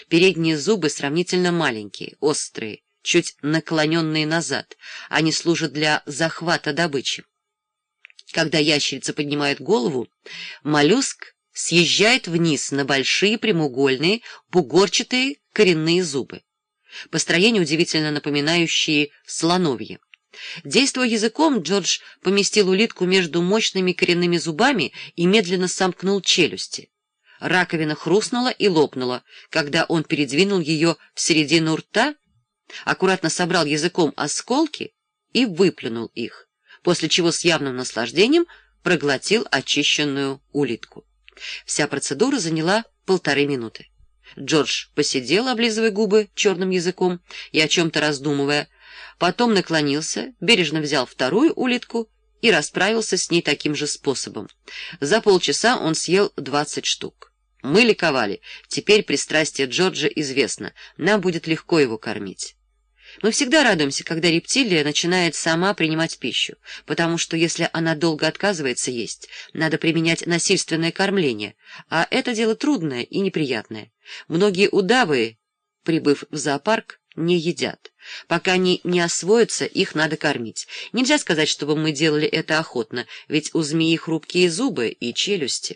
Передние зубы сравнительно маленькие, острые, чуть наклоненные назад. Они служат для захвата добычи. Когда ящерица поднимает голову, моллюск съезжает вниз на большие прямоугольные бугорчатые коренные зубы, по строению удивительно напоминающие слоновьи. Действуя языком, Джордж поместил улитку между мощными коренными зубами и медленно сомкнул челюсти. Раковина хрустнула и лопнула, когда он передвинул ее в середину рта, аккуратно собрал языком осколки и выплюнул их, после чего с явным наслаждением проглотил очищенную улитку. Вся процедура заняла 1,5 минуты. Джордж посидел, облизывая губы черным языком и о чем-то раздумывая, потом наклонился, бережно взял вторую улитку и расправился с ней таким же способом. За полчаса он съел 20 штук. Мы ликовали. Теперь пристрастие Джорджа известно. Нам будет легко его кормить. Мы всегда радуемся, когда рептилия начинает сама принимать пищу, потому что если она долго отказывается есть, надо применять насильственное кормление, а это дело трудное и неприятное. Многие удавы, прибыв в зоопарк, не едят. Пока они не освоятся, их надо кормить. Нельзя сказать, чтобы мы делали это охотно, ведь у змеи хрупкие зубы и челюсти.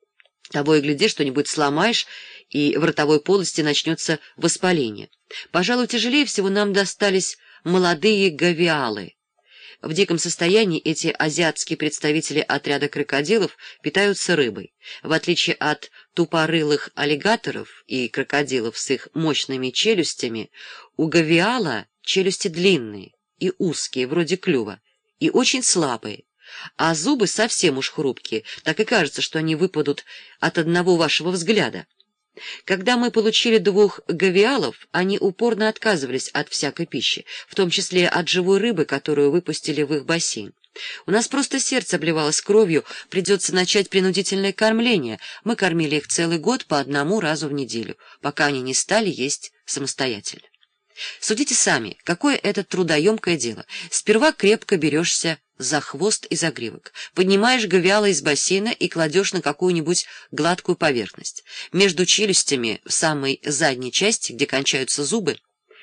Того и гляди, что-нибудь сломаешь, и в ротовой полости начнется воспаление. Пожалуй, тяжелее всего нам достались молодые гавиалы. В диком состоянии эти азиатские представители отряда крокодилов питаются рыбой. В отличие от тупорылых аллигаторов и крокодилов с их мощными челюстями, у гавиала челюсти длинные и узкие, вроде клюва, и очень слабые. А зубы совсем уж хрупкие, так и кажется, что они выпадут от одного вашего взгляда. Когда мы получили 2 гавиалов, они упорно отказывались от всякой пищи, в том числе от живой рыбы, которую выпустили в их бассейн. У нас просто сердце обливалось кровью, придется начать принудительное кормление. Мы кормили их целый год по 1 разу в неделю, пока они не стали есть самостоятельно. Судите сами, какое это трудоемкое дело. Сперва крепко берешься за хвост и загривок, поднимаешь гавиала из бассейна и кладешь на какую-нибудь гладкую поверхность. Между челюстями, в самой задней части, где кончаются зубы,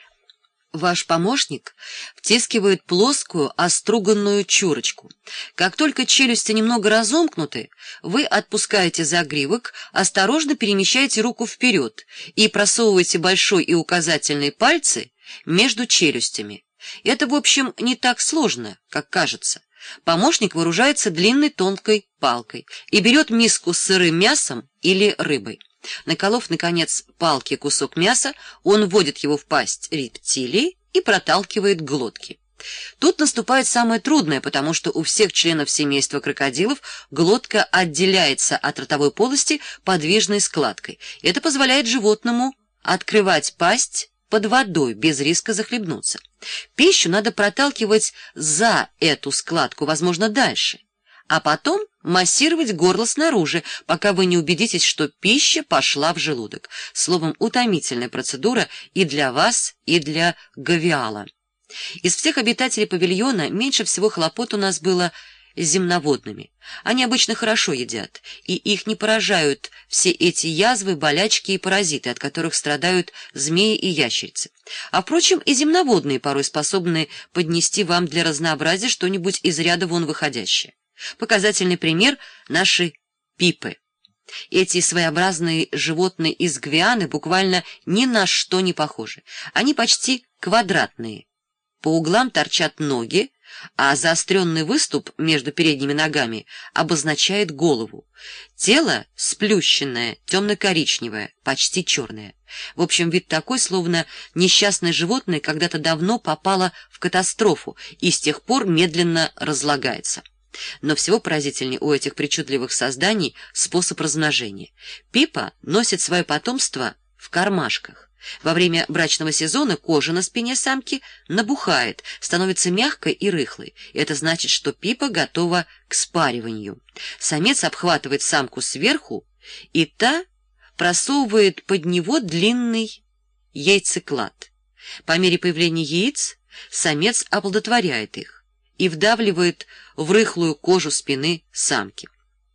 ваш помощник втискивает плоскую оструганную чурочку. Как только челюсти немного разомкнуты, вы отпускаете загривок, осторожно перемещаете руку вперед и просовываете большой и указательный пальцы между челюстями. Это, в общем, не так сложно, как кажется. Помощник вооружается длинной тонкой палкой и берет миску с сырым мясом или рыбой. Наколов, наконец, палки кусок мяса, он вводит его в пасть рептилии и проталкивает к глотке. Тут наступает самое трудное, потому что у всех членов семейства крокодилов глотка отделяется от ротовой полости подвижной складкой. Это позволяет животному открывать пасть под водой без риска захлебнуться. Пищу надо проталкивать за эту складку, возможно, дальше, а потом массировать горло снаружи, пока вы не убедитесь, что пища пошла в желудок. Словом, утомительная процедура и для вас, и для гавиала. Из всех обитателей павильона меньше всего хлопот у нас было с земноводными. Они обычно хорошо едят, и их не поражают все эти язвы, болячки и паразиты, от которых страдают змеи и ящерицы. А, впрочем, и земноводные порой способны поднести вам для разнообразия что-нибудь из ряда вон выходящее. Показательный пример — наши пипы. Эти своеобразные животные из Гвианы буквально ни на что не похожи. Они почти квадратные. По углам торчат ноги, а заостренный выступ между передними ногами обозначает голову. Тело сплющенное, темно-коричневое, почти черное. В общем, вид такой, словно несчастное животное когда-то давно попало в катастрофу и с тех пор медленно разлагается. Но всего поразительнее у этих причудливых созданий способ размножения. Пипа носит свое потомство в кармашках. Во время брачного сезона кожа на спине самки набухает, становится мягкой и рыхлой. Это значит, что пипа готова к спариванию. Самец обхватывает самку сверху, и та просовывает под него длинный яйцеклад. По мере появления яиц самец оплодотворяет их и вдавливает в рыхлую кожу спины самки.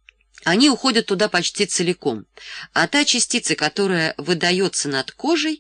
Они уходят туда почти целиком, а та частица, которая выдается над кожей,